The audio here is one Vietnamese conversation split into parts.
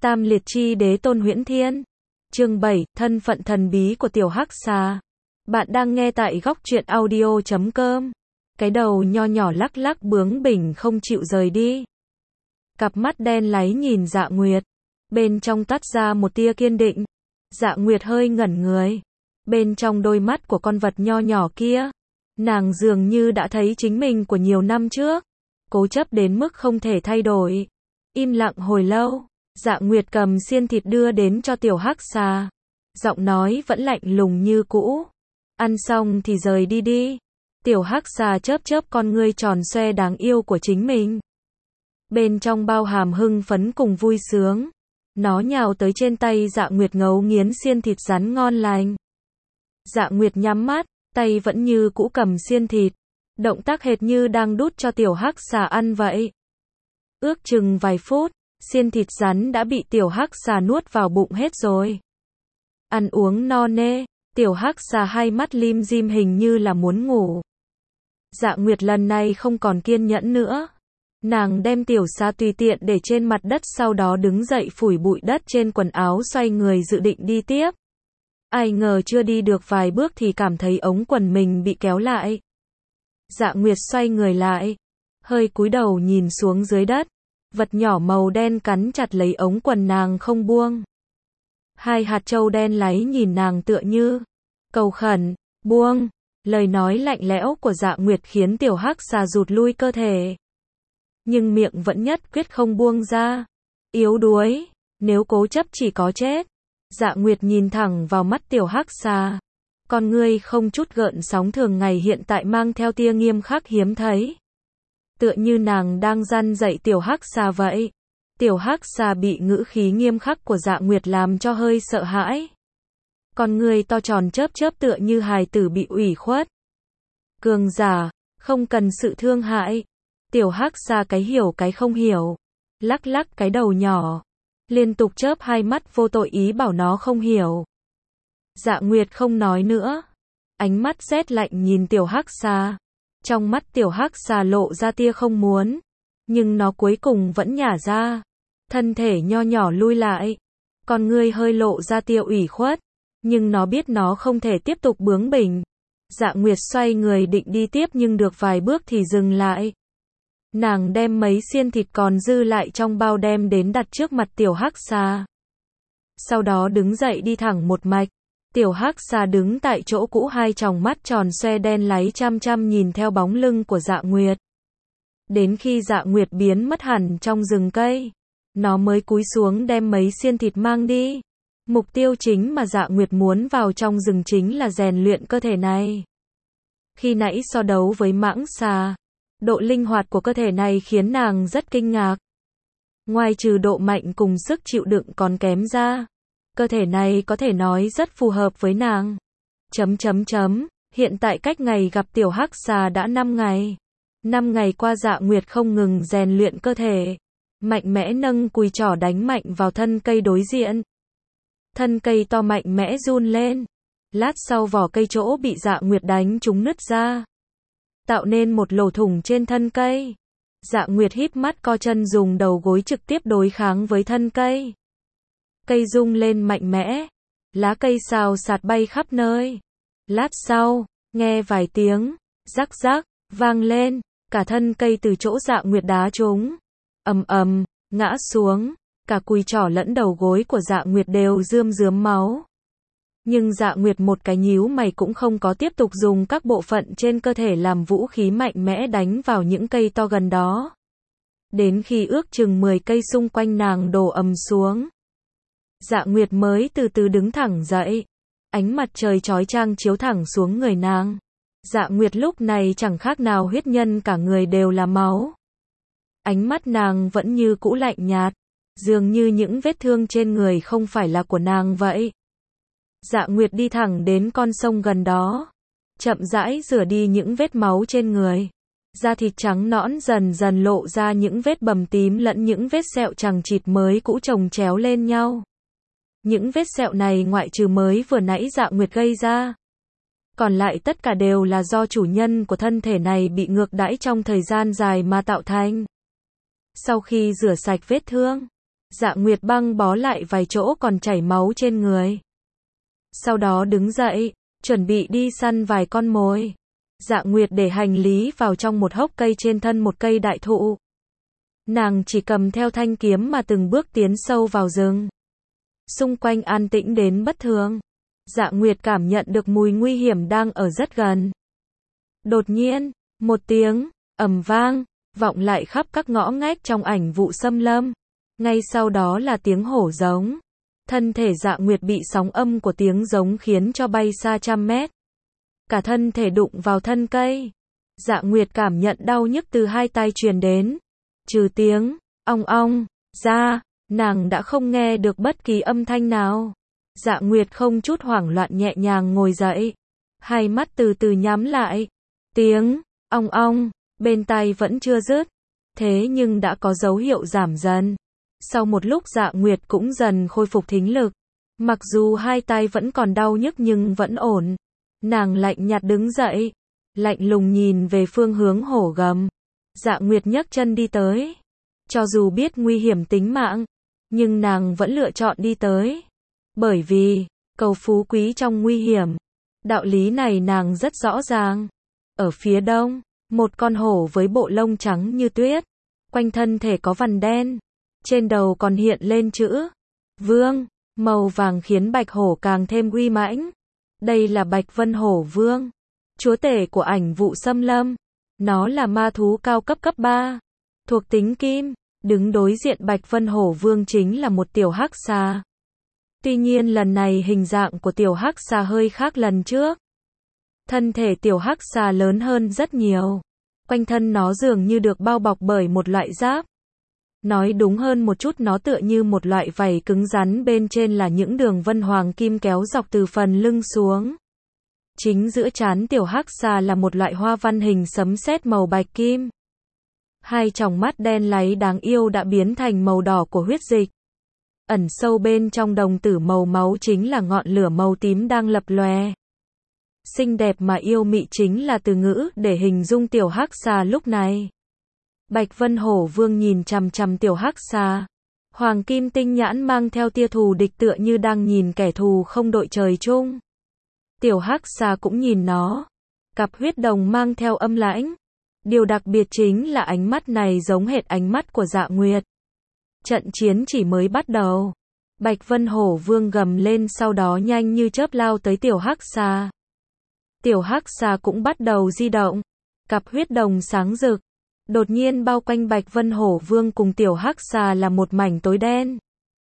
Tam liệt chi đế tôn Huyễn Thiên. Chương 7, thân phận thần bí của tiểu hắc xà. Bạn đang nghe tại góc truyện audio.com. Cái đầu nho nhỏ lắc lắc bướng bỉnh không chịu rời đi. Cặp mắt đen láy nhìn Dạ Nguyệt. Bên trong toát ra một tia kiên định. Dạ Nguyệt hơi ngẩn người. Bên trong đôi mắt của con vật nho nhỏ kia, nàng dường như đã thấy chính mình của nhiều năm trước. Cố chấp đến mức không thể thay đổi. Im lặng hồi lâu, Dạ Nguyệt cầm xiên thịt đưa đến cho tiểu hắc xà. Giọng nói vẫn lạnh lùng như cũ. Ăn xong thì rời đi đi. Tiểu hắc xà chớp chớp con ngươi tròn xoe đáng yêu của chính mình. Bên trong bao hàm hưng phấn cùng vui sướng. Nó nhào tới trên tay Dạ Nguyệt ngấu nghiến xiên thịt rắn ngon lành. Dạ Nguyệt nhắm mắt, tay vẫn như cũ cầm xiên thịt. Động tác hệt như đang đút cho tiểu hắc xà ăn vậy. Ước chừng vài phút, xiên thịt rắn đã bị tiểu hắc xà nuốt vào bụng hết rồi. Ăn uống no nê, tiểu hắc xà hai mắt lim dim hình như là muốn ngủ. Dạ Nguyệt lần này không còn kiên nhẫn nữa. Nàng đem tiểu xà tùy tiện để trên mặt đất, sau đó đứng dậy phủi bụi đất trên quần áo, xoay người dự định đi tiếp. Ai ngờ chưa đi được vài bước thì cảm thấy ống quần mình bị kéo lại. Dạ Nguyệt xoay người lại, hơi cúi đầu nhìn xuống dưới đất. Vật nhỏ màu đen cắn chặt lấy ống quần nàng không buông. Hai hạt trâu đen láy nhìn nàng tựa như cầu khẩn, buông. Lời nói lạnh lẽo của Dạ Nguyệt khiến tiểu hắc xà rụt lui cơ thể. Nhưng miệng vẫn nhất quyết không buông ra. Yếu đuối, nếu cố chấp chỉ có chết. Dạ Nguyệt nhìn thẳng vào mắt tiểu hắc xà. Con ngươi không chút gợn sóng thường ngày hiện tại mang theo tia nghiêm khắc hiếm thấy. Tựa như nàng đang răn dạy tiểu hắc xà vậy. Tiểu hắc xà bị ngữ khí nghiêm khắc của Dạ Nguyệt làm cho hơi sợ hãi. Con ngươi to tròn chớp chớp tựa như hài tử bị ủy khuất. Cường giả, không cần sự thương hại. Tiểu hắc xà cái hiểu cái không hiểu. Lắc lắc cái đầu nhỏ. Liên tục chớp hai mắt vô tội ý bảo nó không hiểu. Dạ Nguyệt không nói nữa. Ánh mắt rét lạnh nhìn tiểu hắc xà. Trong mắt tiểu hắc xà lộ ra tia không muốn. Nhưng nó cuối cùng vẫn nhả ra. Thân thể nho nhỏ lui lại. Con ngươi hơi lộ ra tia ủy khuất. Nhưng nó biết nó không thể tiếp tục bướng bỉnh. Dạ Nguyệt xoay người định đi tiếp nhưng được vài bước thì dừng lại. Nàng đem mấy xiên thịt còn dư lại trong bao đem đến đặt trước mặt tiểu hắc xà. Sau đó đứng dậy đi thẳng một mạch. Tiểu hắc xà đứng tại chỗ cũ, hai tròng mắt tròn xoe đen láy chăm chăm nhìn theo bóng lưng của Dạ Nguyệt. Đến khi Dạ Nguyệt biến mất hẳn trong rừng cây, nó mới cúi xuống đem mấy xiên thịt mang đi. Mục tiêu chính mà Dạ Nguyệt muốn vào trong rừng chính là rèn luyện cơ thể này. Khi nãy so đấu với mãng xà, độ linh hoạt của cơ thể này khiến nàng rất kinh ngạc. Ngoài trừ độ mạnh cùng sức chịu đựng còn kém ra, cơ thể này có thể nói rất phù hợp với nàng. Hiện tại cách ngày gặp tiểu hắc xà đã 5 ngày. 5 ngày qua Dạ Nguyệt không ngừng rèn luyện cơ thể. Mạnh mẽ nâng cùi trỏ đánh mạnh vào thân cây đối diện. Thân cây to mạnh mẽ run lên. Lát sau vỏ cây chỗ bị Dạ Nguyệt đánh trúng nứt ra, tạo nên một lỗ thủng trên thân cây. Dạ Nguyệt híp mắt co chân dùng đầu gối trực tiếp đối kháng với thân cây. Cây rung lên mạnh mẽ. Lá cây xào xạc bay khắp nơi. Lát sau, nghe vài tiếng rắc rắc vang lên, cả thân cây từ chỗ Dạ Nguyệt đá trúng, ầm ầm ngã xuống. Cả cùi trỏ lẫn đầu gối của Dạ Nguyệt đều rơm rớm máu. Nhưng Dạ Nguyệt một cái nhíu mày cũng không có tiếp tục dùng các bộ phận trên cơ thể làm vũ khí mạnh mẽ đánh vào những cây to gần đó. Đến khi ước chừng 10 cây xung quanh nàng đổ ầm xuống, Dạ Nguyệt mới từ từ đứng thẳng dậy. Ánh mặt trời chói chang chiếu thẳng xuống người nàng. Dạ Nguyệt lúc này chẳng khác nào huyết nhân, cả người đều là máu. Ánh mắt nàng vẫn như cũ lạnh nhạt, dường như những vết thương trên người không phải là của nàng vậy. Dạ Nguyệt đi thẳng đến con sông gần đó, chậm rãi rửa đi những vết máu trên người. Da thịt trắng nõn dần dần lộ ra những vết bầm tím lẫn những vết sẹo chằng chịt mới cũ chồng chéo lên nhau. Những vết sẹo này ngoại trừ mới vừa nãy Dạ Nguyệt gây ra, còn lại tất cả đều là do chủ nhân của thân thể này bị ngược đãi trong thời gian dài mà tạo thành. Sau khi rửa sạch vết thương, Dạ Nguyệt băng bó lại vài chỗ còn chảy máu trên người. Sau đó đứng dậy, chuẩn bị đi săn vài con mồi. Dạ Nguyệt để hành lý vào trong một hốc cây trên thân một cây đại thụ. Nàng chỉ cầm theo thanh kiếm mà từng bước tiến sâu vào rừng. Xung quanh an tĩnh đến bất thường. Dạ Nguyệt cảm nhận được mùi nguy hiểm đang ở rất gần. Đột nhiên, một tiếng ầm vang vọng lại khắp các ngõ ngách trong ảnh vụ xâm lâm. Ngay sau đó là tiếng hổ giống. Thân thể Dạ Nguyệt bị sóng âm của tiếng giống khiến cho bay xa trăm mét. Cả thân thể đụng vào thân cây. Dạ Nguyệt cảm nhận đau nhức từ hai tai truyền đến. Trừ tiếng ong ong ra, nàng đã không nghe được bất kỳ âm thanh nào. Dạ Nguyệt không chút hoảng loạn nhẹ nhàng ngồi dậy. Hai mắt từ từ nhắm lại. Tiếng ong ong bên tai vẫn chưa dứt. Thế nhưng đã có dấu hiệu giảm dần. Sau một lúc Dạ Nguyệt cũng dần khôi phục thính lực. Mặc dù hai tai vẫn còn đau nhức nhưng vẫn ổn. Nàng lạnh nhạt đứng dậy. Lạnh lùng nhìn về phương hướng hổ gầm. Dạ Nguyệt nhấc chân đi tới. Cho dù biết nguy hiểm tính mạng, nhưng nàng vẫn lựa chọn đi tới. Bởi vì, cầu phú quý trong nguy hiểm. Đạo lý này nàng rất rõ ràng. Ở phía đông, một con hổ với bộ lông trắng như tuyết. Quanh thân thể có vằn đen. Trên đầu còn hiện lên chữ Vương, màu vàng khiến bạch hổ càng thêm uy mãnh. Đây là Bạch Vân Hổ Vương, chúa tể của ảnh vụ xâm lâm. Nó là ma thú cao cấp cấp 3, thuộc tính kim. Đứng đối diện Bạch Vân Hổ Vương chính là một tiểu hắc xà. Tuy nhiên lần này hình dạng của tiểu hắc xà hơi khác lần trước. Thân thể tiểu hắc xà lớn hơn rất nhiều. Quanh thân nó dường như được bao bọc bởi một loại giáp. Nói đúng hơn một chút, nó tựa như một loại vảy cứng rắn, bên trên là những đường vân hoàng kim kéo dọc từ phần lưng xuống. Chính giữa trán tiểu hắc xà là một loại hoa văn hình sấm sét màu bạch kim. Hai tròng mắt đen láy đáng yêu đã biến thành màu đỏ của huyết dịch. Ẩn sâu bên trong đồng tử màu máu chính là ngọn lửa màu tím đang lập lòe. Xinh đẹp mà yêu mị chính là từ ngữ để hình dung tiểu hắc xà lúc này. Bạch Vân Hổ Vương nhìn chằm chằm tiểu hắc xà. Hoàng kim tinh nhãn mang theo tia thù địch, tựa như đang nhìn kẻ thù không đội trời chung. Tiểu hắc xà cũng nhìn nó. Cặp huyết đồng mang theo âm lãnh. Điều đặc biệt chính là ánh mắt này giống hệt ánh mắt của Dạ Nguyệt. Trận chiến chỉ mới bắt đầu. Bạch Vân Hổ Vương gầm lên, sau đó nhanh như chớp lao tới tiểu hắc xà. Tiểu hắc xà cũng bắt đầu di động. Cặp huyết đồng sáng rực. Đột nhiên bao quanh Bạch Vân Hổ Vương cùng tiểu hắc xà là một mảnh tối đen.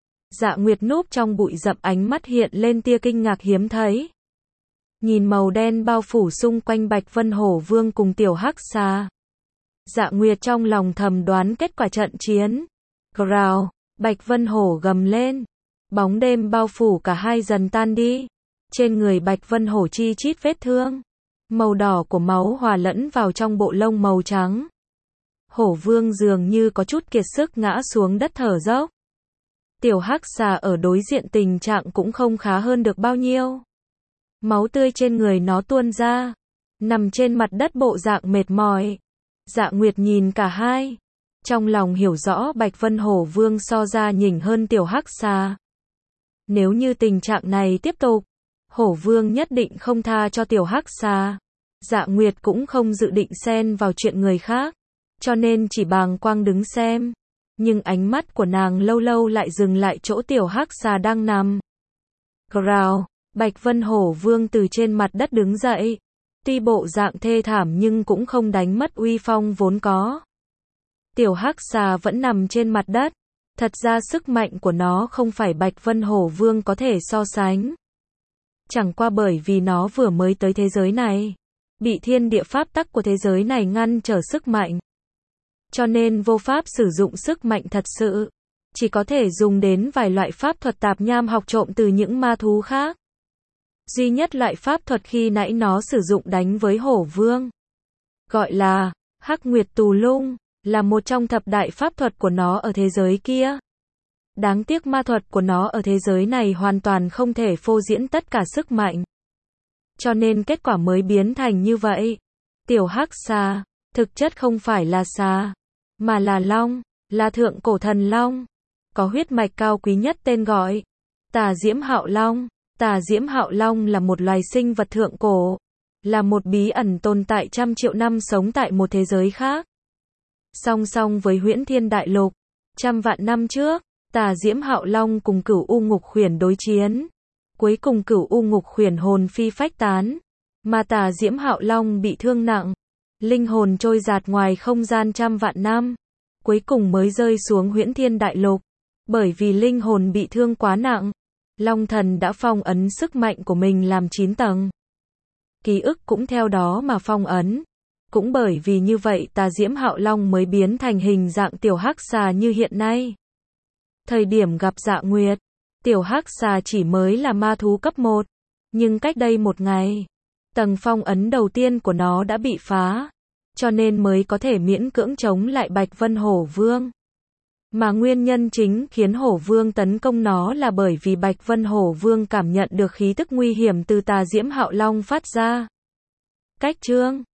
Dạ Nguyệt núp trong bụi rậm, ánh mắt hiện lên tia kinh ngạc hiếm thấy. Nhìn màu đen bao phủ xung quanh Bạch Vân Hổ Vương cùng tiểu hắc xà. Dạ Nguyệt trong lòng thầm đoán kết quả trận chiến. Growl, Bạch Vân Hổ gầm lên. Bóng đêm bao phủ cả hai dần tan đi. Trên người Bạch Vân Hổ chi chít vết thương. Màu đỏ của máu hòa lẫn vào trong bộ lông màu trắng. Hổ Vương dường như có chút kiệt sức ngã xuống đất thở dốc. Tiểu hắc xà ở đối diện tình trạng cũng không khá hơn được bao nhiêu. Máu tươi trên người nó tuôn ra. Nằm trên mặt đất bộ dạng mệt mỏi. Dạ Nguyệt nhìn cả hai. Trong lòng hiểu rõ Bạch Vân Hổ Vương so ra nhỉnh hơn tiểu hắc xà. Nếu như tình trạng này tiếp tục, Hổ Vương nhất định không tha cho tiểu hắc xà. Dạ Nguyệt cũng không dự định xen vào chuyện người khác. Cho nên chỉ bàng quang đứng xem. Nhưng ánh mắt của nàng lâu lâu lại dừng lại chỗ tiểu hắc xà đang nằm. Growl, Bạch Vân Hổ Vương từ trên mặt đất đứng dậy. Tuy bộ dạng thê thảm nhưng cũng không đánh mất uy phong vốn có. Tiểu hắc xà vẫn nằm trên mặt đất. Thật ra sức mạnh của nó không phải Bạch Vân Hổ Vương có thể so sánh. Chẳng qua bởi vì nó vừa mới tới thế giới này. Bị thiên địa pháp tắc của thế giới này ngăn trở sức mạnh. Cho nên vô pháp sử dụng sức mạnh thật sự. Chỉ có thể dùng đến vài loại pháp thuật tạp nham học trộm từ những ma thú khác. Duy nhất loại pháp thuật khi nãy nó sử dụng đánh với Hổ Vương, gọi là Hắc Nguyệt Tù Lung, là một trong thập đại pháp thuật của nó ở thế giới kia. Đáng tiếc ma thuật của nó ở thế giới này hoàn toàn không thể phô diễn tất cả sức mạnh. Cho nên kết quả mới biến thành như vậy. Tiểu hắc xà, thực chất không phải là xà, mà là long, là thượng cổ thần long. có huyết mạch cao quý nhất tên gọi Tà Diễm Hạo Long. Tà Diễm Hạo Long là một loài sinh vật thượng cổ, là một bí ẩn tồn tại trăm triệu năm sống tại một thế giới khác. Song song với Huyễn Thiên Đại Lục, trăm vạn năm trước, Tà Diễm Hạo Long cùng Cửu U Ngục Khuyển đối chiến. Cuối cùng Cửu U Ngục Khuyển hồn phi phách tán, mà Tà Diễm Hạo Long bị thương nặng, linh hồn trôi dạt ngoài không gian trăm vạn năm, cuối cùng mới rơi xuống Huyễn Thiên Đại Lục. Bởi vì linh hồn bị thương quá nặng, Long Thần đã phong ấn sức mạnh của mình làm 9 tầng. Ký ức cũng theo đó mà phong ấn. Cũng bởi vì như vậy Tà Diễm Hạo Long mới biến thành hình dạng tiểu hắc xà như hiện nay. Thời điểm gặp Dạ Nguyệt, tiểu hắc xà chỉ mới là ma thú cấp 1, nhưng cách đây một ngày, tầng phong ấn đầu tiên của nó đã bị phá, cho nên mới có thể miễn cưỡng chống lại Bạch Vân Hổ Vương. Mà nguyên nhân chính khiến Hổ Vương tấn công nó là bởi vì Bạch Vân Hổ Vương cảm nhận được khí tức nguy hiểm từ Tà Diễm Hạo Long phát ra. Cách chương